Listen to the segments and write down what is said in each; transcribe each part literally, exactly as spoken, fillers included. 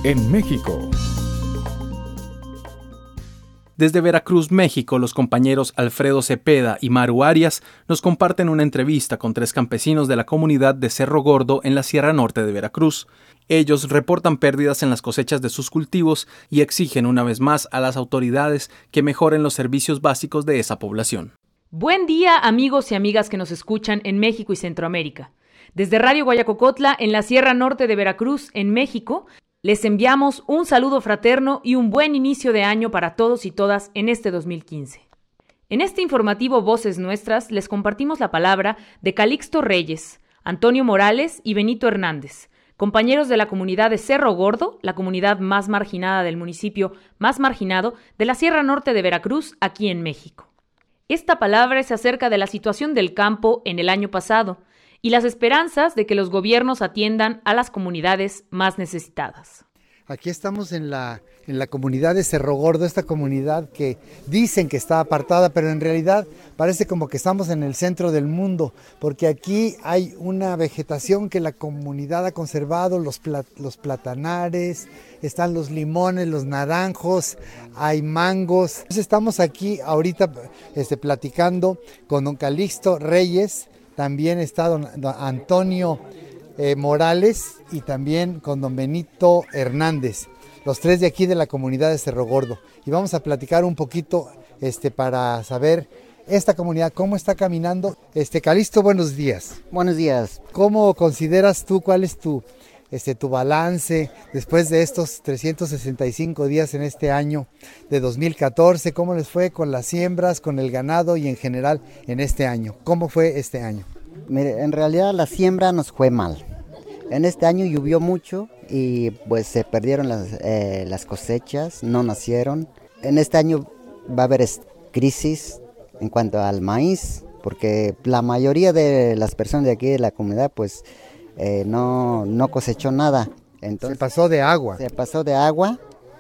en México. Desde Veracruz, México, los compañeros Alfredo Cepeda y Maru Arias nos comparten una entrevista con tres campesinos de la comunidad de Cerro Gordo en la Sierra Norte de Veracruz. Ellos reportan pérdidas en las cosechas de sus cultivos y exigen una vez más a las autoridades que mejoren los servicios básicos de esa población. Buen día, amigos y amigas que nos escuchan en México y Centroamérica. Desde Radio Guayacocotla, en la Sierra Norte de Veracruz, en México, les enviamos un saludo fraterno y un buen inicio de año para todos y todas en este dos mil quince. En este informativo Voces Nuestras les compartimos la palabra de Calixto Reyes, Antonio Morales y Benito Hernández, compañeros de la comunidad de Cerro Gordo, la comunidad más marginada del municipio más marginado de la Sierra Norte de Veracruz, aquí en México. Esta palabra es acerca de la situación del campo en el año pasado y las esperanzas de que los gobiernos atiendan a las comunidades más necesitadas. Aquí estamos en la, en la comunidad de Cerro Gordo, esta comunidad que dicen que está apartada, pero en realidad parece como que estamos en el centro del mundo, porque aquí hay una vegetación que la comunidad ha conservado, los, plat, los platanares, están los limones, los naranjos, hay mangos. Entonces estamos aquí ahorita este, platicando con don Calixto Reyes, también está don, don Antonio Eh, Morales y también con don Benito Hernández, los tres de aquí de la comunidad de Cerro Gordo. Y vamos a platicar un poquito este, para saber esta comunidad, cómo está caminando. Este, Calixto, buenos días. Buenos días. ¿Cómo consideras tú, cuál es tu, este, tu balance después de estos trescientos sesenta y cinco días en este año de dos mil catorce? ¿Cómo les fue con las siembras, con el ganado y en general en este año? ¿Cómo fue este año? Mire, en realidad la siembra nos fue mal. En este año llovió mucho y pues se perdieron las, eh, las cosechas, no nacieron. En este año va a haber crisis en cuanto al maíz, porque la mayoría de las personas de aquí de la comunidad pues eh, no, no cosechó nada. Entonces, se pasó de agua. Se pasó de agua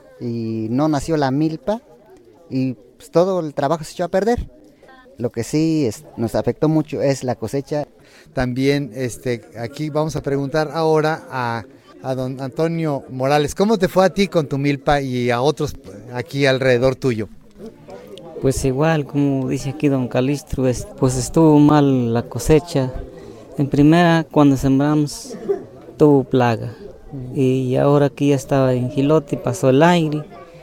y no nació la milpa y pues, todo el trabajo se echó a perder. Lo que sí es, nos afectó mucho es la cosecha. También este, aquí vamos a preguntar ahora a, a don Antonio Morales, ¿cómo te fue a ti con tu milpa y a otros aquí alrededor tuyo? Pues igual, como dice aquí don Calixto, pues estuvo mal la cosecha. En primera, cuando sembramos, tuvo plaga. Y ahora aquí ya estaba en gilote, pasó el aire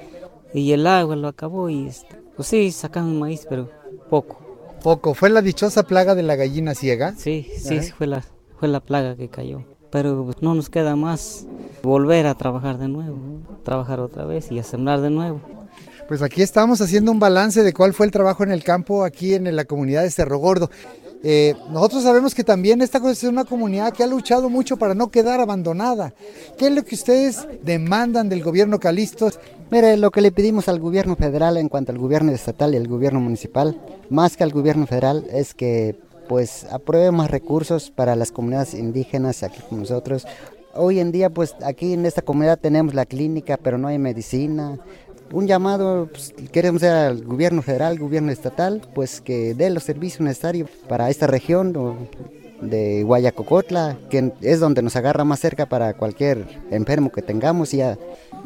y el agua lo acabó. Y pues sí, sacamos maíz, pero poco. Poco. ¿Fue la dichosa plaga de la gallina ciega? Sí, sí, sí fue, la, fue la plaga que cayó. Pero pues, no nos queda más volver a trabajar de nuevo, trabajar otra vez y a sembrar de nuevo. Pues aquí estamos haciendo un balance de cuál fue el trabajo en el campo aquí en la comunidad de Cerro Gordo. Eh, nosotros sabemos que también esta es una comunidad que ha luchado mucho para no quedar abandonada. ¿Qué es lo que ustedes demandan del gobierno Calixto? Mire, lo que le pedimos al gobierno federal en cuanto al gobierno estatal y al gobierno municipal, más que al gobierno federal, es que pues apruebe más recursos para las comunidades indígenas aquí con nosotros. Hoy en día pues aquí en esta comunidad tenemos la clínica, pero no hay medicina. Un llamado, pues, queremos hacer al gobierno federal, gobierno estatal, pues que dé los servicios necesarios para esta región de Guayacocotla, que es donde nos agarra más cerca para cualquier enfermo que tengamos. Ya.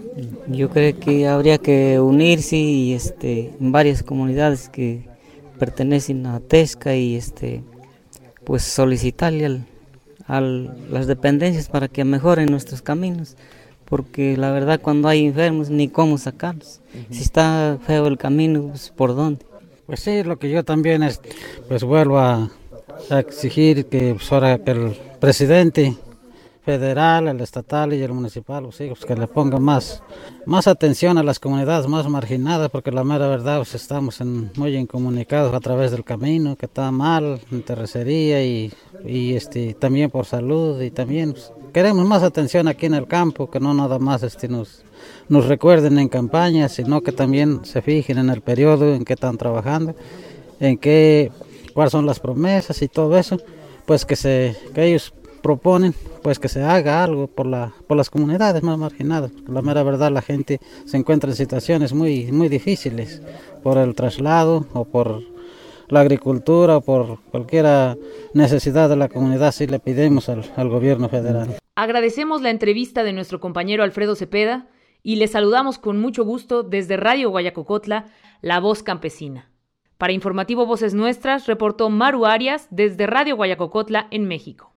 Yo creo que habría que unirse y este, en varias comunidades que pertenecen a Tesca y este, pues solicitarle al, a las dependencias para que mejoren nuestros caminos. Porque la verdad cuando hay enfermos ni cómo sacarlos. Uh-huh. Si está feo el camino, pues ¿por dónde? Pues sí, lo que yo también es, pues vuelvo a, a exigir que pues, ahora que el presidente federal, el estatal y el municipal, pues, sí, pues, que le ponga más, más atención a las comunidades más marginadas, porque la mera verdad pues, estamos en, muy incomunicados a través del camino, que está mal en terracería y, y este, también por salud y también... Pues, queremos más atención aquí en el campo, que no nada más este, nos, nos recuerden en campaña, sino que también se fijen en el periodo en que están trabajando, en qué, cuáles son las promesas y todo eso, pues que, se, que ellos proponen, pues que se haga algo por, la, por las comunidades más marginadas. La mera verdad, la gente se encuentra en situaciones muy, muy difíciles por el traslado o por la agricultura o por cualquier necesidad de la comunidad, si le pedimos al, al gobierno federal. Agradecemos la entrevista de nuestro compañero Alfredo Cepeda y le saludamos con mucho gusto desde Radio Guayacocotla, La Voz Campesina. Para Informativo Voces Nuestras, reportó Maru Arias desde Radio Guayacocotla en México.